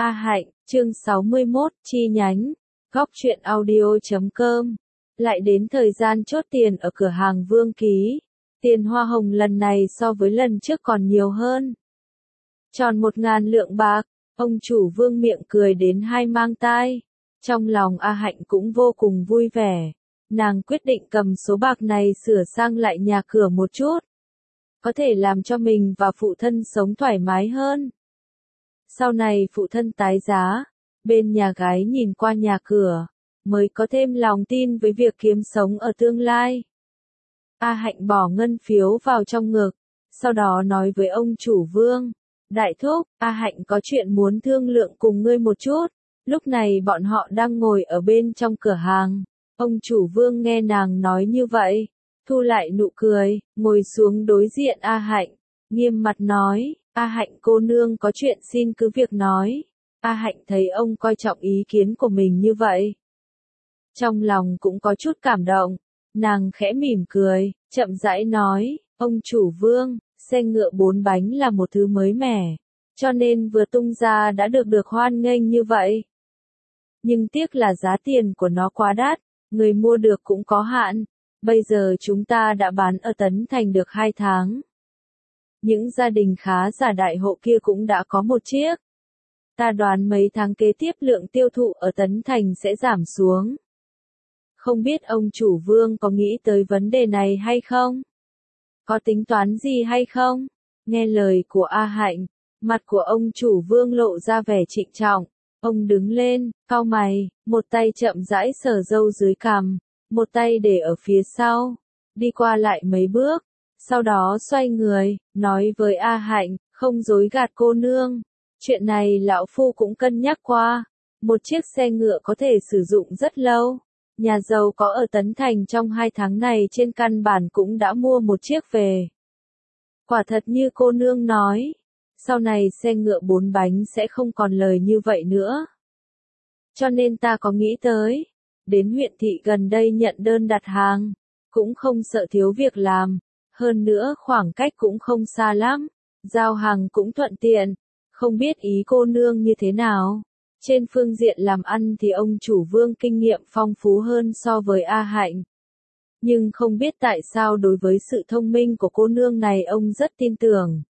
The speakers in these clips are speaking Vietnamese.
A Hạnh, chương 61, chi nhánh, góc truyện audio.com. Lại đến thời gian chốt tiền ở cửa hàng Vương Ký. Tiền hoa hồng lần này so với lần trước còn nhiều hơn. Tròn 1.000 lượng bạc, ông chủ Vương miệng cười đến hai mang tai. Trong lòng A Hạnh cũng vô cùng vui vẻ. Nàng quyết định cầm số bạc này sửa sang lại nhà cửa một chút. Có thể làm cho mình và phụ thân sống thoải mái hơn. Sau này phụ thân tái giá, bên nhà gái nhìn qua nhà cửa, mới có thêm lòng tin với việc kiếm sống ở tương lai. A Hạnh bỏ ngân phiếu vào trong ngực, sau đó nói với ông chủ Vương, đại thúc, A Hạnh có chuyện muốn thương lượng cùng ngươi một chút. Lúc này bọn họ đang ngồi ở bên trong cửa hàng, ông chủ Vương nghe nàng nói như vậy, thu lại nụ cười, ngồi xuống đối diện A Hạnh, nghiêm mặt nói, A Hạnh cô nương có chuyện xin cứ việc nói. A Hạnh thấy ông coi trọng ý kiến của mình như vậy. Trong lòng cũng có chút cảm động, nàng khẽ mỉm cười, chậm rãi nói, ông chủ Vương, xe ngựa 4 bánh là một thứ mới mẻ, cho nên vừa tung ra đã được hoan nghênh như vậy. Nhưng tiếc là giá tiền của nó quá đắt, người mua được cũng có hạn, bây giờ chúng ta đã bán ở Tấn Thành được 2 tháng. Những gia đình khá giả đại hộ kia cũng đã có một chiếc. Ta đoán mấy tháng kế tiếp lượng tiêu thụ ở Tấn Thành sẽ giảm xuống. Không biết ông chủ Vương có nghĩ tới vấn đề này hay không? Có tính toán gì hay không? Nghe lời của A Hạnh, mặt của ông chủ Vương lộ ra vẻ trịnh trọng. Ông đứng lên, cau mày, một tay chậm rãi sờ râu dưới cằm, một tay để ở phía sau, đi qua lại mấy bước. Sau đó xoay người, nói với A Hạnh, không dối gạt cô nương. Chuyện này lão phu cũng cân nhắc qua. Một chiếc xe ngựa có thể sử dụng rất lâu. Nhà giàu có ở Tấn Thành trong 2 tháng này trên căn bản cũng đã mua một chiếc về. Quả thật như cô nương nói, sau này xe ngựa 4 bánh sẽ không còn lời như vậy nữa. Cho nên ta có nghĩ tới, đến huyện thị gần đây nhận đơn đặt hàng, cũng không sợ thiếu việc làm. Hơn nữa khoảng cách cũng không xa lắm, giao hàng cũng thuận tiện, không biết ý cô nương như thế nào. Trên phương diện làm ăn thì ông chủ Vương kinh nghiệm phong phú hơn so với A Hạnh. Nhưng không biết tại sao đối với sự thông minh của cô nương này ông rất tin tưởng.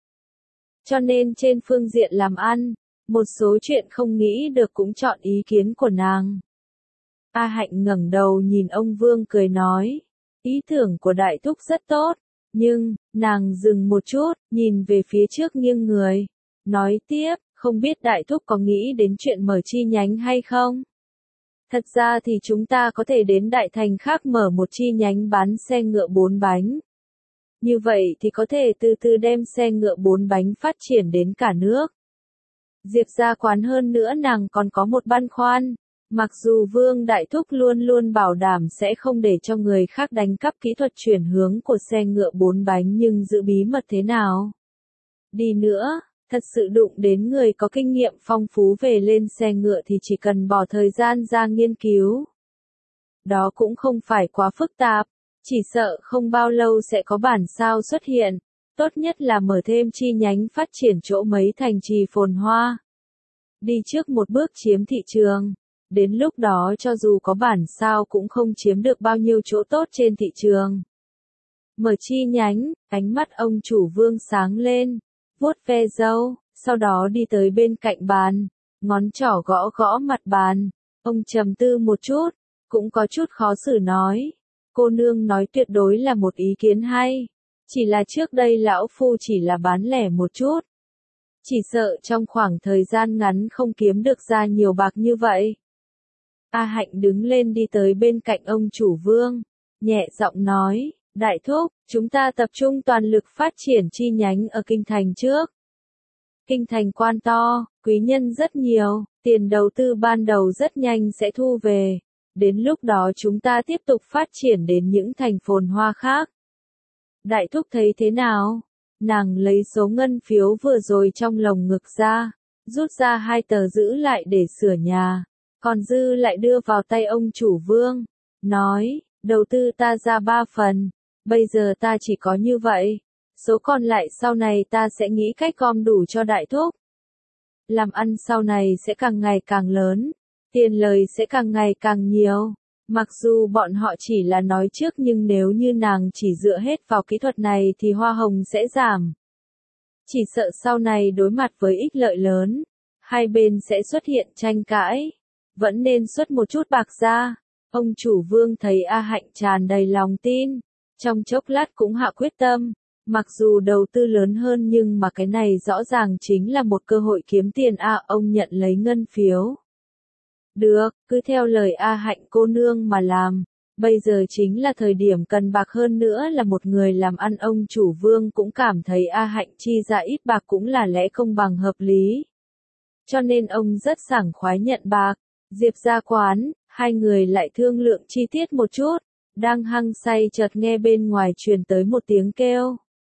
Cho nên trên phương diện làm ăn, một số chuyện không nghĩ được cũng chọn ý kiến của nàng. A Hạnh ngẩng đầu nhìn ông Vương cười nói, ý tưởng của đại thúc rất tốt. Nhưng, nàng dừng một chút, nhìn về phía trước nghiêng người. Nói tiếp, không biết đại thúc có nghĩ đến chuyện mở chi nhánh hay không? Thật ra thì chúng ta có thể đến đại thành khác mở một chi nhánh bán xe ngựa 4 bánh. Như vậy thì có thể từ từ đem xe ngựa 4 bánh phát triển đến cả nước. Diệp gia quán hơn nữa nàng còn có một băn khoăn. Mặc dù Vương Đại Thúc luôn luôn bảo đảm sẽ không để cho người khác đánh cắp kỹ thuật chuyển hướng của xe ngựa 4 bánh nhưng giữ bí mật thế nào? Đi nữa, thật sự đụng đến người có kinh nghiệm phong phú về lên xe ngựa thì chỉ cần bỏ thời gian ra nghiên cứu. Đó cũng không phải quá phức tạp, chỉ sợ không bao lâu sẽ có bản sao xuất hiện, tốt nhất là mở thêm chi nhánh phát triển chỗ mấy thành trì phồn hoa. Đi trước một bước chiếm thị trường. Đến lúc đó cho dù có bản sao cũng không chiếm được bao nhiêu chỗ tốt trên thị trường. Mở chi nhánh, ánh mắt ông chủ Vương sáng lên, vuốt ve râu, sau đó đi tới bên cạnh bàn, ngón trỏ gõ gõ mặt bàn. Ông trầm tư một chút, cũng có chút khó xử nói, cô nương nói tuyệt đối là một ý kiến hay, chỉ là trước đây lão phu chỉ là bán lẻ một chút. Chỉ sợ trong khoảng thời gian ngắn không kiếm được ra nhiều bạc như vậy. A Hạnh đứng lên đi tới bên cạnh ông chủ Vương, nhẹ giọng nói, đại thúc, chúng ta tập trung toàn lực phát triển chi nhánh ở Kinh Thành trước. Kinh Thành quan to, quý nhân rất nhiều, tiền đầu tư ban đầu rất nhanh sẽ thu về, đến lúc đó chúng ta tiếp tục phát triển đến những thành phồn hoa khác. Đại thúc thấy thế nào? Nàng lấy số ngân phiếu vừa rồi trong lồng ngực ra, rút ra 2 tờ giữ lại để sửa nhà. Còn dư lại đưa vào tay ông chủ Vương, nói, đầu tư ta ra 3 phần, bây giờ ta chỉ có như vậy, số còn lại sau này ta sẽ nghĩ cách gom đủ cho đại thúc. làm ăn sau này sẽ càng ngày càng lớn, tiền lời sẽ càng ngày càng nhiều. Mặc dù bọn họ chỉ là nói trước nhưng nếu như nàng chỉ dựa hết vào kỹ thuật này thì hoa hồng sẽ giảm. Chỉ sợ sau này đối mặt với ích lợi lớn, hai bên sẽ xuất hiện tranh cãi. Vẫn nên xuất một chút bạc ra. Ông chủ Vương thấy A Hạnh tràn đầy lòng tin, trong chốc lát cũng hạ quyết tâm. Mặc dù đầu tư lớn hơn nhưng mà cái này rõ ràng chính là một cơ hội kiếm tiền ông nhận lấy ngân phiếu. Được, cứ theo lời A Hạnh cô nương mà làm. Bây giờ chính là thời điểm cần bạc, hơn nữa là một người làm ăn. Ông chủ Vương cũng cảm thấy A Hạnh chi ra ít bạc cũng là lẽ công bằng hợp lý. Cho nên ông rất sảng khoái nhận bạc. Diệp ra quán, hai người lại thương lượng chi tiết một chút. Đang hăng say chợt nghe bên ngoài truyền tới một tiếng kêu.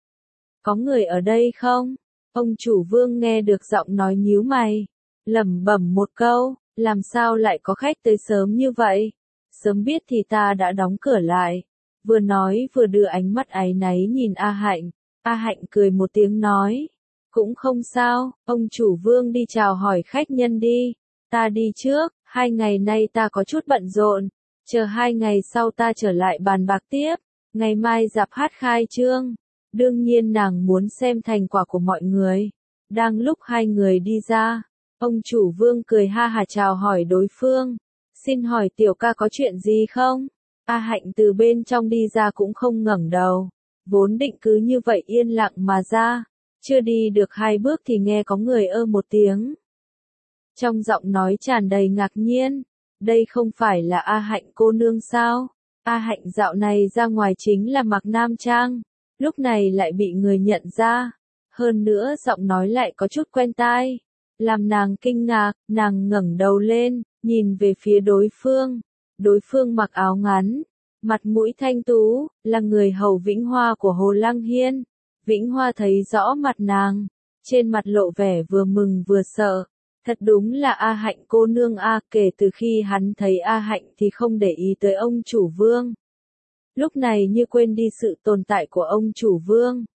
Có người ở đây không? Ông chủ Vương nghe được giọng nói nhíu mày, lẩm bẩm một câu, làm sao lại có khách tới sớm như vậy? Sớm biết thì ta đã đóng cửa lại. Vừa nói vừa đưa ánh mắt áy náy nhìn A Hạnh. A Hạnh cười một tiếng nói, cũng không sao, ông chủ Vương đi chào hỏi khách nhân đi. Ta đi trước, 2 ngày nay ta có chút bận rộn, chờ 2 ngày sau ta trở lại bàn bạc tiếp, ngày mai rạp hát khai trương. Đương nhiên nàng muốn xem thành quả của mọi người. Đang lúc hai người đi ra, ông chủ Vương cười ha hả chào hỏi đối phương. Xin hỏi tiểu ca có chuyện gì không? A Hạnh từ bên trong đi ra cũng không ngẩng đầu. Vốn định cứ như vậy yên lặng mà ra. Chưa đi được 2 bước thì nghe có người ơ một tiếng. Trong giọng nói tràn đầy ngạc nhiên. Đây không phải là A Hạnh cô nương sao? A Hạnh dạo này ra ngoài chính là mặc nam trang. Lúc này lại bị người nhận ra. Hơn nữa giọng nói lại có chút quen tai. Làm nàng kinh ngạc, nàng ngẩng đầu lên, nhìn về phía đối phương. Đối phương mặc áo ngắn, mặt mũi thanh tú, là người hầu Vĩnh Hoa của Hồ Lăng Hiên. Vĩnh Hoa thấy rõ mặt nàng, trên mặt lộ vẻ vừa mừng vừa sợ. Thật đúng là A Hạnh cô nương kể từ khi hắn thấy A Hạnh thì không để ý tới ông chủ Vương. Lúc này như quên đi sự tồn tại của ông chủ Vương.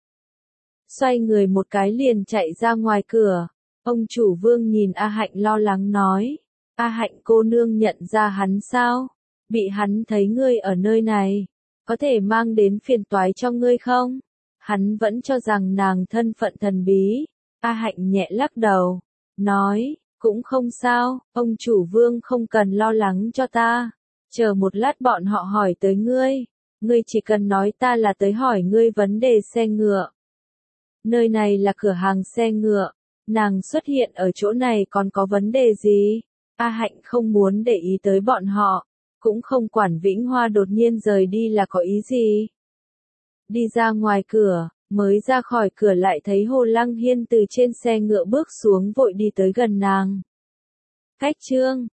Xoay người một cái liền chạy ra ngoài cửa. Ông chủ Vương nhìn A Hạnh lo lắng nói. A Hạnh cô nương nhận ra hắn sao? Bị hắn thấy ngươi ở nơi này. Có thể mang đến phiền toái cho ngươi không? Hắn vẫn cho rằng nàng thân phận thần bí. A Hạnh nhẹ lắc đầu. Nói, cũng không sao, ông chủ Vương không cần lo lắng cho ta. Chờ một lát bọn họ hỏi tới ngươi. Ngươi chỉ cần nói ta là tới hỏi ngươi vấn đề xe ngựa. Nơi này là cửa hàng xe ngựa. Nàng xuất hiện ở chỗ này còn có vấn đề gì? A Hạnh không muốn để ý tới bọn họ. Cũng không quản Vĩnh Hoa đột nhiên rời đi là có ý gì. Đi ra ngoài cửa, mới ra khỏi cửa lại thấy Hồ Lăng Hiên từ trên xe ngựa bước xuống vội đi tới gần nàng. Khách trương,